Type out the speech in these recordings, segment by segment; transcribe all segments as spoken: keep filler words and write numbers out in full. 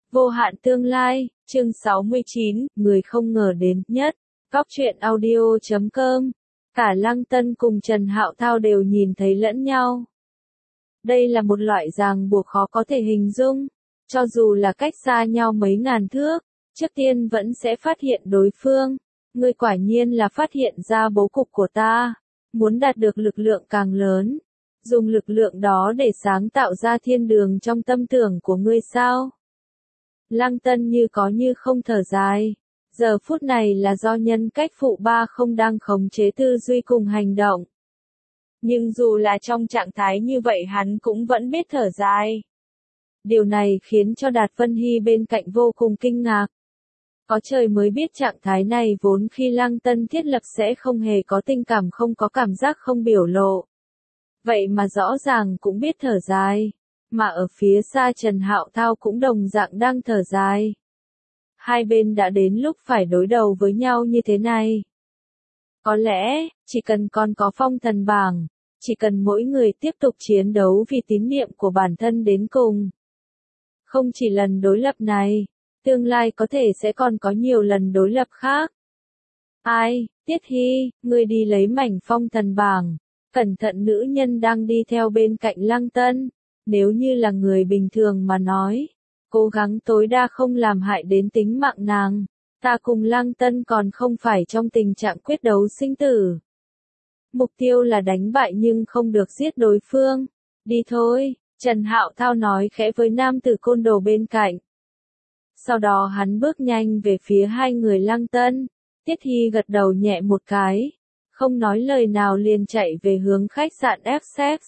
Vô hạn tương lai, chương sáu mươi chín, người không ngờ đến nhất. Góc truyện audio chấm com. Cả Lăng Tân cùng Trần Hạo Thao đều nhìn thấy lẫn nhau. Đây là một loại ràng buộc khó có thể hình dung. Cho dù là cách xa nhau mấy ngàn thước, trước tiên vẫn sẽ phát hiện đối phương. Ngươi quả nhiên là phát hiện ra bố cục của ta. Muốn đạt được lực lượng càng lớn. Dùng lực lượng đó để sáng tạo ra thiên đường trong tâm tưởng của ngươi sao? Lăng Tân như có như không thở dài. Giờ phút này là do nhân cách phụ ba không đang khống chế tư duy cùng hành động. Nhưng dù là trong trạng thái như vậy hắn cũng vẫn biết thở dài. Điều này khiến cho Đạt Vân Hy bên cạnh vô cùng kinh ngạc. Có trời mới biết trạng thái này vốn khi Lăng Tân thiết lập sẽ không hề có tình cảm, không có cảm giác, không biểu lộ. Vậy mà rõ ràng cũng biết thở dài. Mà ở phía xa Trần Hạo Thao cũng đồng dạng đang thở dài. Hai bên đã đến lúc phải đối đầu với nhau như thế này. Có lẽ, chỉ cần còn có phong thần bảng, chỉ cần mỗi người tiếp tục chiến đấu vì tín niệm của bản thân đến cùng. Không chỉ lần đối lập này, tương lai có thể sẽ còn có nhiều lần đối lập khác. Ai, Tiết Hy, ngươi đi lấy mảnh phong thần bảng, cẩn thận nữ nhân đang đi theo bên cạnh Lăng Tân. Nếu như là người bình thường mà nói, cố gắng tối đa không làm hại đến tính mạng nàng. Ta cùng Lăng Tân còn không phải trong tình trạng quyết đấu sinh tử. Mục tiêu là đánh bại nhưng không được giết đối phương. Đi thôi, Trần Hạo Thao nói khẽ với nam tử côn đồ bên cạnh. Sau đó hắn bước nhanh về phía hai người Lăng Tân. Tiết Hy gật đầu nhẹ một cái, không nói lời nào liền chạy về hướng khách sạn Essex.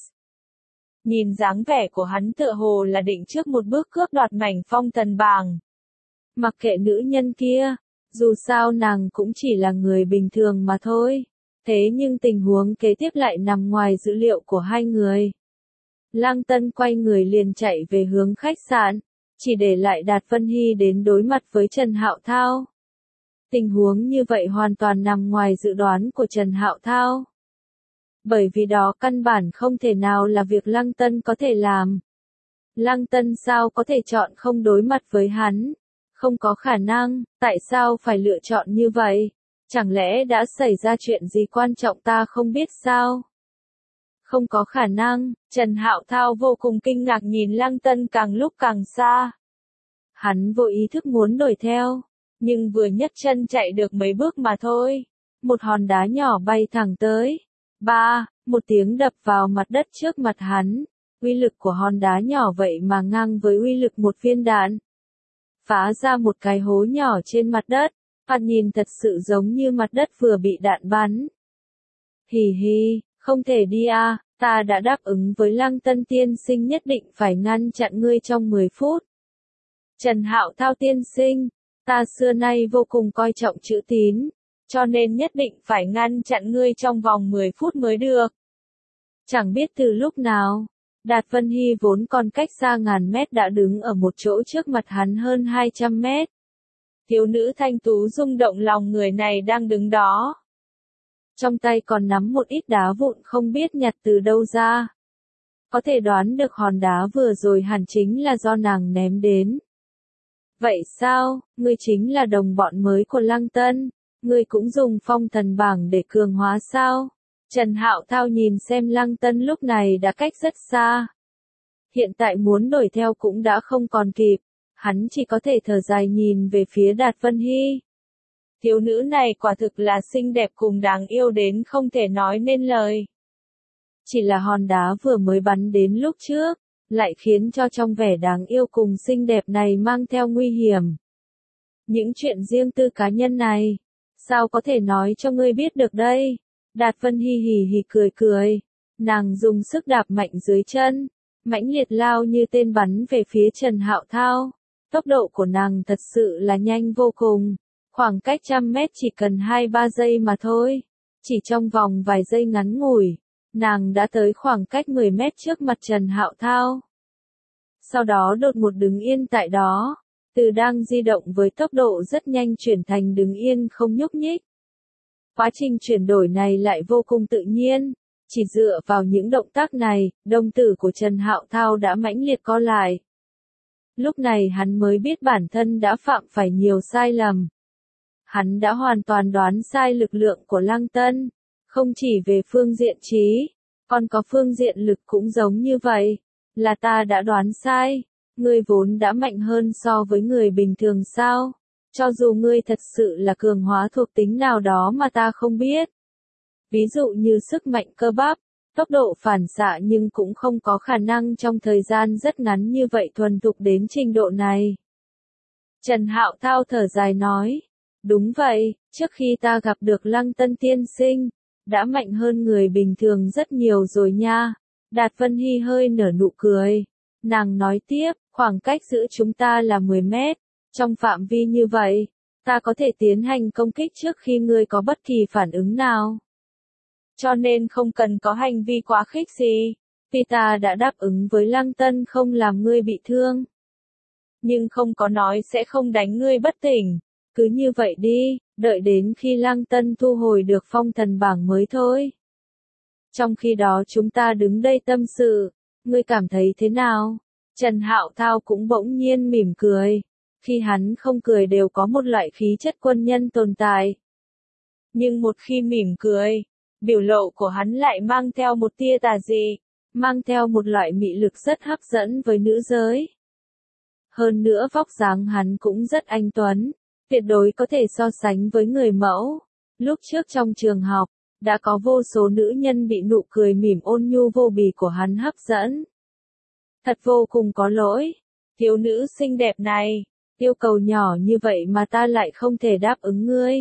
Nhìn dáng vẻ của hắn tựa hồ là định trước một bước cướp đoạt mảnh phong thần bảng. Mặc kệ nữ nhân kia, dù sao nàng cũng chỉ là người bình thường mà thôi. Thế nhưng tình huống kế tiếp lại nằm ngoài dữ liệu của hai người. Lăng Tân quay người liền chạy về hướng khách sạn, chỉ để lại Đạt Vân Hy đến đối mặt với Trần Hạo Thao. Tình huống như vậy hoàn toàn nằm ngoài dự đoán của Trần Hạo Thao. Bởi vì đó căn bản không thể nào là việc Lăng Tân có thể làm. Lăng Tân sao có thể chọn không đối mặt với hắn? Không có khả năng, tại sao phải lựa chọn như vậy? Chẳng lẽ đã xảy ra chuyện gì quan trọng ta không biết sao? Không có khả năng, Trần Hạo Thao vô cùng kinh ngạc nhìn Lăng Tân càng lúc càng xa. Hắn vô ý thức muốn đuổi theo, nhưng vừa nhấc chân chạy được mấy bước mà thôi. Một hòn đá nhỏ bay thẳng tới. Ba, một tiếng đập vào mặt đất trước mặt hắn. Uy lực của hòn đá nhỏ vậy mà ngang với uy lực một viên đạn. Phá ra một cái hố nhỏ trên mặt đất. Thoạt nhìn thật sự giống như mặt đất vừa bị đạn bắn. Hì hì, không thể đi à, ta đã đáp ứng với Lăng Tân tiên sinh nhất định phải ngăn chặn ngươi trong mười phút. Trần Hạo Thao tiên sinh, ta xưa nay vô cùng coi trọng chữ tín, cho nên nhất định phải ngăn chặn ngươi trong vòng mười phút mới được. Chẳng biết từ lúc nào, Đạt Vân Hy vốn còn cách xa ngàn mét đã đứng ở một chỗ trước mặt hắn hơn hai trăm mét. Thiếu nữ thanh tú rung động lòng người này đang đứng đó. Trong tay còn nắm một ít đá vụn không biết nhặt từ đâu ra. Có thể đoán được hòn đá vừa rồi hẳn chính là do nàng ném đến. Vậy sao, ngươi chính là đồng bọn mới của Lăng Tân? Ngươi cũng dùng phong thần bảng để cường hóa sao? Trần Hạo Thao nhìn xem Lăng Tân lúc này đã cách rất xa. Hiện tại muốn đuổi theo cũng đã không còn kịp. Hắn chỉ có thể thở dài nhìn về phía Đạt Vân Hy. Thiếu nữ này quả thực là xinh đẹp cùng đáng yêu đến không thể nói nên lời. Chỉ là hòn đá vừa mới bắn đến lúc trước, lại khiến cho trong vẻ đáng yêu cùng xinh đẹp này mang theo nguy hiểm. Những chuyện riêng tư cá nhân này, sao có thể nói cho ngươi biết được đây? Đạt Vân Hy hì hì cười cười, nàng dùng sức đạp mạnh dưới chân, mãnh liệt lao như tên bắn về phía Trần Hạo Thao. Tốc độ của nàng thật sự là nhanh vô cùng, khoảng cách trăm mét chỉ cần hai ba giây mà thôi. Chỉ trong vòng vài giây ngắn ngủi, nàng đã tới khoảng cách mười mét trước mặt Trần Hạo Thao. Sau đó đột ngột đứng yên tại đó, từ đang di động với tốc độ rất nhanh chuyển thành đứng yên không nhúc nhích. Quá trình chuyển đổi này lại vô cùng tự nhiên, chỉ dựa vào những động tác này, đồng tử của Trần Hạo Thao đã mãnh liệt co lại. Lúc này hắn mới biết bản thân đã phạm phải nhiều sai lầm. Hắn đã hoàn toàn đoán sai lực lượng của Lăng Tân, không chỉ về phương diện trí, còn có phương diện lực cũng giống như vậy, là ta đã đoán sai, ngươi vốn đã mạnh hơn so với người bình thường sao, cho dù ngươi thật sự là cường hóa thuộc tính nào đó mà ta không biết. Ví dụ như sức mạnh cơ bắp, tốc độ phản xạ nhưng cũng không có khả năng trong thời gian rất ngắn như vậy thuần thục đến trình độ này. Trần Hạo Thao thở dài nói, đúng vậy, trước khi ta gặp được Lăng Tân tiên sinh, đã mạnh hơn người bình thường rất nhiều rồi nha. Đạt Vân Hy hơi nở nụ cười. Nàng nói tiếp, khoảng cách giữa chúng ta là mười mét. Trong phạm vi như vậy, ta có thể tiến hành công kích trước khi ngươi có bất kỳ phản ứng nào. Cho nên không cần có hành vi quá khích gì. Vì ta đã đáp ứng với Lăng Tân không làm ngươi bị thương. Nhưng không có nói sẽ không đánh ngươi bất tỉnh. Cứ như vậy đi, đợi đến khi Lăng Tân thu hồi được phong thần bảng mới thôi. Trong khi đó chúng ta đứng đây tâm sự, ngươi cảm thấy thế nào? Trần Hạo Thao cũng bỗng nhiên mỉm cười. Khi hắn không cười đều có một loại khí chất quân nhân tồn tại. Nhưng một khi mỉm cười, biểu lộ của hắn lại mang theo một tia tà dị, mang theo một loại mị lực rất hấp dẫn với nữ giới. Hơn nữa vóc dáng hắn cũng rất anh tuấn, tuyệt đối có thể so sánh với người mẫu. Lúc trước trong trường học, đã có vô số nữ nhân bị nụ cười mỉm ôn nhu vô bì của hắn hấp dẫn. Thật vô cùng có lỗi, thiếu nữ xinh đẹp này, yêu cầu nhỏ như vậy mà ta lại không thể đáp ứng ngươi.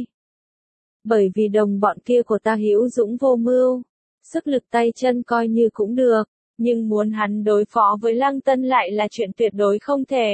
Bởi vì đồng bọn kia của ta hữu dũng vô mưu, sức lực tay chân coi như cũng được, nhưng muốn hắn đối phó với Lăng Tân lại là chuyện tuyệt đối không thể.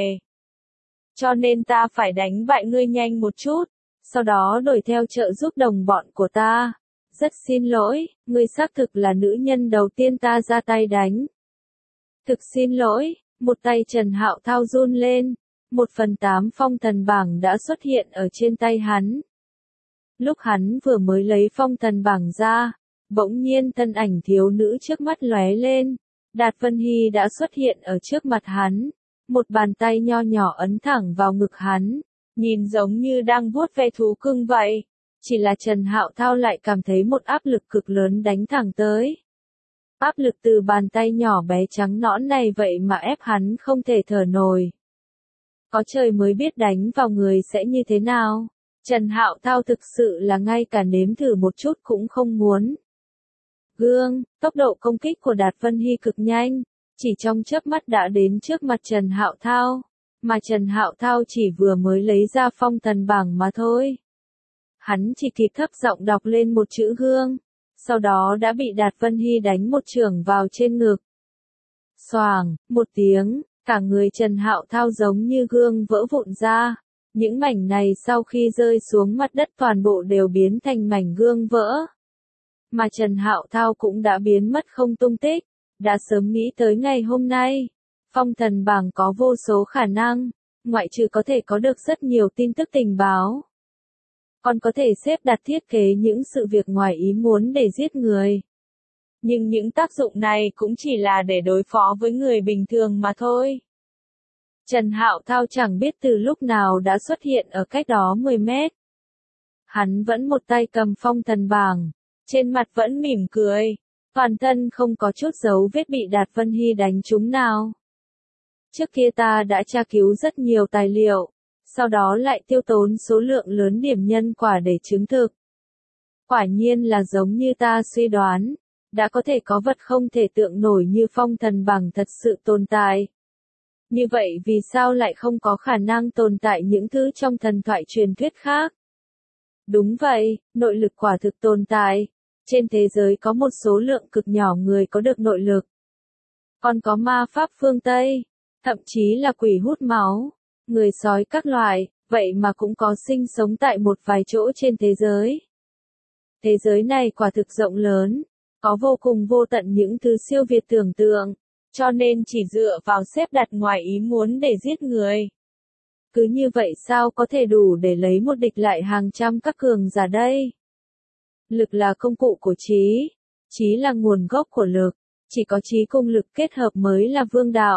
Cho nên ta phải đánh bại ngươi nhanh một chút, sau đó đuổi theo trợ giúp đồng bọn của ta. Rất xin lỗi, ngươi xác thực là nữ nhân đầu tiên ta ra tay đánh. Thực xin lỗi, một tay Trần Hạo Thao run lên, một phần tám phong thần bảng đã xuất hiện ở trên tay hắn. Lúc hắn vừa mới lấy phong thần bảng ra, bỗng nhiên thân ảnh thiếu nữ trước mắt lóe lên, Đạt Vân Hy đã xuất hiện ở trước mặt hắn, một bàn tay nho nhỏ ấn thẳng vào ngực hắn, nhìn giống như đang vuốt ve thú cưng vậy. Chỉ là Trần Hạo Thao lại cảm thấy một áp lực cực lớn đánh thẳng tới. Áp lực từ bàn tay nhỏ bé trắng nõn này vậy mà ép hắn không thể thở nổi. Có trời mới biết đánh vào người sẽ như thế nào. Trần Hạo Thao thực sự là ngay cả nếm thử một chút cũng không muốn. Gương, tốc độ công kích của Đạt Vân Hy cực nhanh, chỉ trong chớp mắt đã đến trước mặt Trần Hạo Thao, mà Trần Hạo Thao chỉ vừa mới lấy ra phong thần bảng mà thôi. Hắn chỉ kịp thấp giọng đọc lên một chữ gương, sau đó đã bị Đạt Vân Hy đánh một chưởng vào trên ngực. Xoàng, một tiếng, cả người Trần Hạo Thao giống như gương vỡ vụn ra. Những mảnh này sau khi rơi xuống mặt đất toàn bộ đều biến thành mảnh gương vỡ. Mà Trần Hạo Thao cũng đã biến mất không tung tích, đã sớm nghĩ tới ngày hôm nay. Phong thần bảng có vô số khả năng, ngoại trừ có thể có được rất nhiều tin tức tình báo. Còn có thể xếp đặt thiết kế những sự việc ngoài ý muốn để giết người. Nhưng những tác dụng này cũng chỉ là để đối phó với người bình thường mà thôi. Trần Hạo Thao chẳng biết từ lúc nào đã xuất hiện ở cách đó mười mét. Hắn vẫn một tay cầm phong thần bảng, trên mặt vẫn mỉm cười, toàn thân không có chút dấu vết bị Đạt Vân Hy đánh trúng nào. Trước kia ta đã tra cứu rất nhiều tài liệu, sau đó lại tiêu tốn số lượng lớn điểm nhân quả để chứng thực. Quả nhiên là giống như ta suy đoán, đã có thể có vật không thể tượng nổi như phong thần bảng thật sự tồn tại. Như vậy vì sao lại không có khả năng tồn tại những thứ trong thần thoại truyền thuyết khác? Đúng vậy, nội lực quả thực tồn tại. Trên thế giới có một số lượng cực nhỏ người có được nội lực. Còn có ma pháp phương Tây, thậm chí là quỷ hút máu, người sói các loại, vậy mà cũng có sinh sống tại một vài chỗ trên thế giới. Thế giới này quả thực rộng lớn, có vô cùng vô tận những thứ siêu việt tưởng tượng, cho nên chỉ dựa vào xếp đặt ngoài ý muốn để giết người. Cứ như vậy sao có thể đủ để lấy một địch lại hàng trăm các cường giả đây? Lực là công cụ của trí, trí là nguồn gốc của lực, chỉ có trí cùng lực kết hợp mới là vương đạo.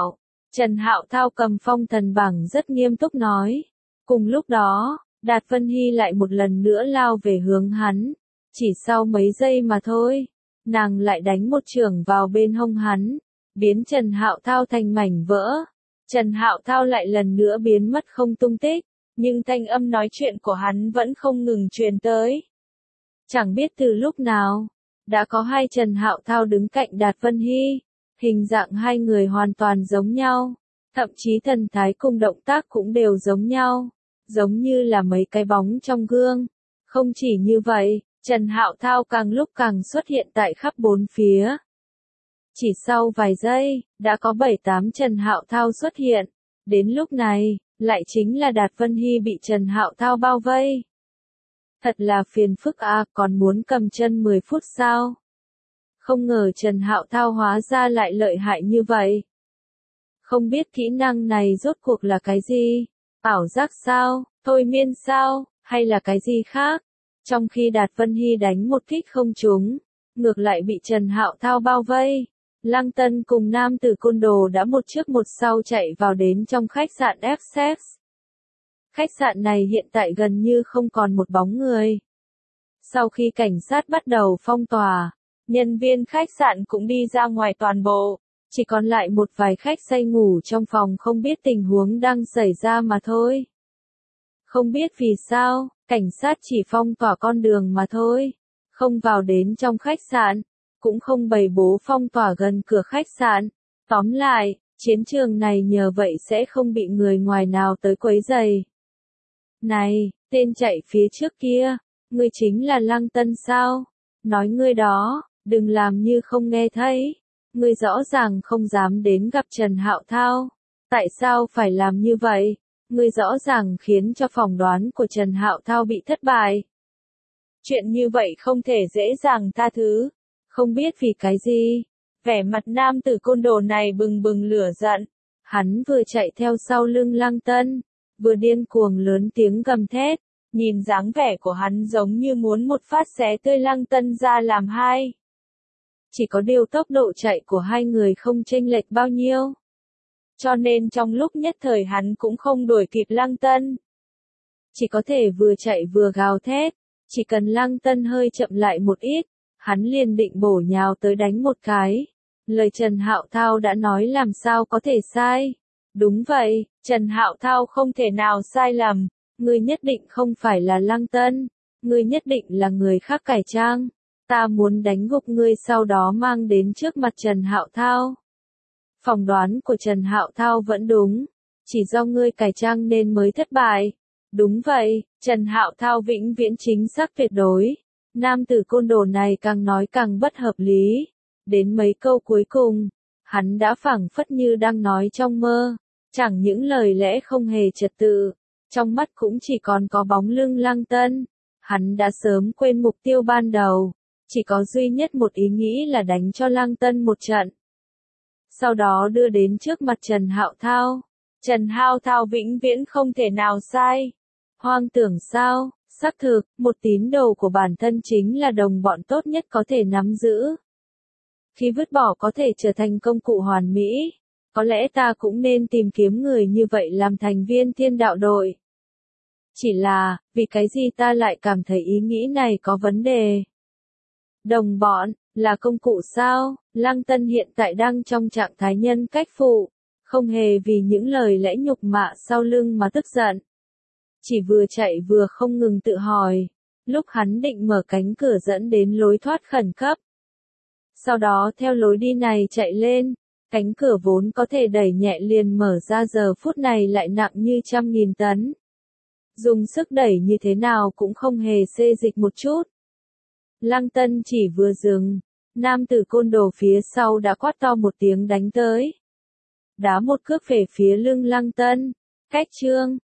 Trần Hạo Thao cầm phong thần bảng rất nghiêm túc nói. Cùng lúc đó, Đạt Vân Hy lại một lần nữa lao về hướng hắn. Chỉ sau mấy giây mà thôi, nàng lại đánh một chưởng vào bên hông hắn, biến Trần Hạo Thao thành mảnh vỡ. Trần Hạo Thao lại lần nữa biến mất không tung tích, nhưng thanh âm nói chuyện của hắn vẫn không ngừng truyền tới. Chẳng biết từ lúc nào, đã có hai Trần Hạo Thao đứng cạnh Đạt Vân Hy, hình dạng hai người hoàn toàn giống nhau, thậm chí thần thái cùng động tác cũng đều giống nhau, giống như là mấy cái bóng trong gương. Không chỉ như vậy, Trần Hạo Thao càng lúc càng xuất hiện tại khắp bốn phía. Chỉ sau vài giây, đã có bảy tám Trần Hạo Thao xuất hiện, đến lúc này, lại chính là Đạt Vân Hy bị Trần Hạo Thao bao vây. Thật là phiền phức à, còn muốn cầm chân mười phút sao? Không ngờ Trần Hạo Thao hóa ra lại lợi hại như vậy. Không biết kỹ năng này rốt cuộc là cái gì? Ảo giác sao? Thôi miên sao? Hay là cái gì khác? Trong khi Đạt Vân Hy đánh một kích không trúng, ngược lại bị Trần Hạo Thao bao vây. Lăng Tân cùng nam tử côn đồ đã một trước một sau chạy vào đến trong khách sạn Essex. Khách sạn này hiện tại gần như không còn một bóng người. Sau khi cảnh sát bắt đầu phong tỏa, nhân viên khách sạn cũng đi ra ngoài toàn bộ, chỉ còn lại một vài khách say ngủ trong phòng không biết tình huống đang xảy ra mà thôi. Không biết vì sao, cảnh sát chỉ phong tỏa con đường mà thôi, không vào đến trong khách sạn, cũng không bày bố phong tỏa gần cửa khách sạn. Tóm lại, chiến trường này nhờ vậy sẽ không bị người ngoài nào tới quấy rầy. Này, tên chạy phía trước kia, ngươi chính là Lăng Tân sao? Nói ngươi đó, đừng làm như không nghe thấy. Ngươi rõ ràng không dám đến gặp Trần Hạo Thao. Tại sao phải làm như vậy? Ngươi rõ ràng khiến cho phỏng đoán của Trần Hạo Thao bị thất bại. Chuyện như vậy không thể dễ dàng tha thứ. Không biết vì cái gì, vẻ mặt nam tử côn đồ này bừng bừng lửa giận. Hắn vừa chạy theo sau lưng Lăng Tân, vừa điên cuồng lớn tiếng gầm thét, nhìn dáng vẻ của hắn giống như muốn một phát xé tươi Lăng Tân ra làm hai. Chỉ có điều tốc độ chạy của hai người không chênh lệch bao nhiêu. Cho nên trong lúc nhất thời hắn cũng không đuổi kịp Lăng Tân. Chỉ có thể vừa chạy vừa gào thét, chỉ cần Lăng Tân hơi chậm lại một ít, hắn liền định bổ nhào tới đánh một cái. Lời Trần Hạo Thao đã nói làm sao có thể sai. Đúng vậy, Trần Hạo Thao không thể nào sai lầm. Ngươi nhất định không phải là Lăng Tân. Ngươi nhất định là người khác cải trang. Ta muốn đánh gục ngươi sau đó mang đến trước mặt Trần Hạo Thao. Phỏng đoán của Trần Hạo Thao vẫn đúng. Chỉ do ngươi cải trang nên mới thất bại. Đúng vậy, Trần Hạo Thao vĩnh viễn chính xác tuyệt đối. Nam tử côn đồ này càng nói càng bất hợp lý. Đến mấy câu cuối cùng, hắn đã phảng phất như đang nói trong mơ. Chẳng những lời lẽ không hề trật tự, trong mắt cũng chỉ còn có bóng lưng Lăng Tân. Hắn đã sớm quên mục tiêu ban đầu, chỉ có duy nhất một ý nghĩ là đánh cho Lăng Tân một trận. Sau đó đưa đến trước mặt Trần Hạo Thao. Trần Hạo Thao vĩnh viễn không thể nào sai. Hoang tưởng sao? Xác thực, một tín đồ của bản thân chính là đồng bọn tốt nhất có thể nắm giữ. Khi vứt bỏ có thể trở thành công cụ hoàn mỹ, có lẽ ta cũng nên tìm kiếm người như vậy làm thành viên thiên đạo đội. Chỉ là, vì cái gì ta lại cảm thấy ý nghĩ này có vấn đề? Đồng bọn, là công cụ sao? Lăng Tân hiện tại đang trong trạng thái nhân cách phụ, không hề vì những lời lẽ nhục mạ sau lưng mà tức giận. Chỉ vừa chạy vừa không ngừng tự hỏi, lúc hắn định mở cánh cửa dẫn đến lối thoát khẩn cấp. Sau đó theo lối đi này chạy lên, cánh cửa vốn có thể đẩy nhẹ liền mở ra giờ phút này lại nặng như trăm nghìn tấn. Dùng sức đẩy như thế nào cũng không hề xê dịch một chút. Lăng Tân chỉ vừa dừng, nam tử côn đồ phía sau đã quát to một tiếng đánh tới. Đá một cước về phía lưng Lăng Tân, cách chương.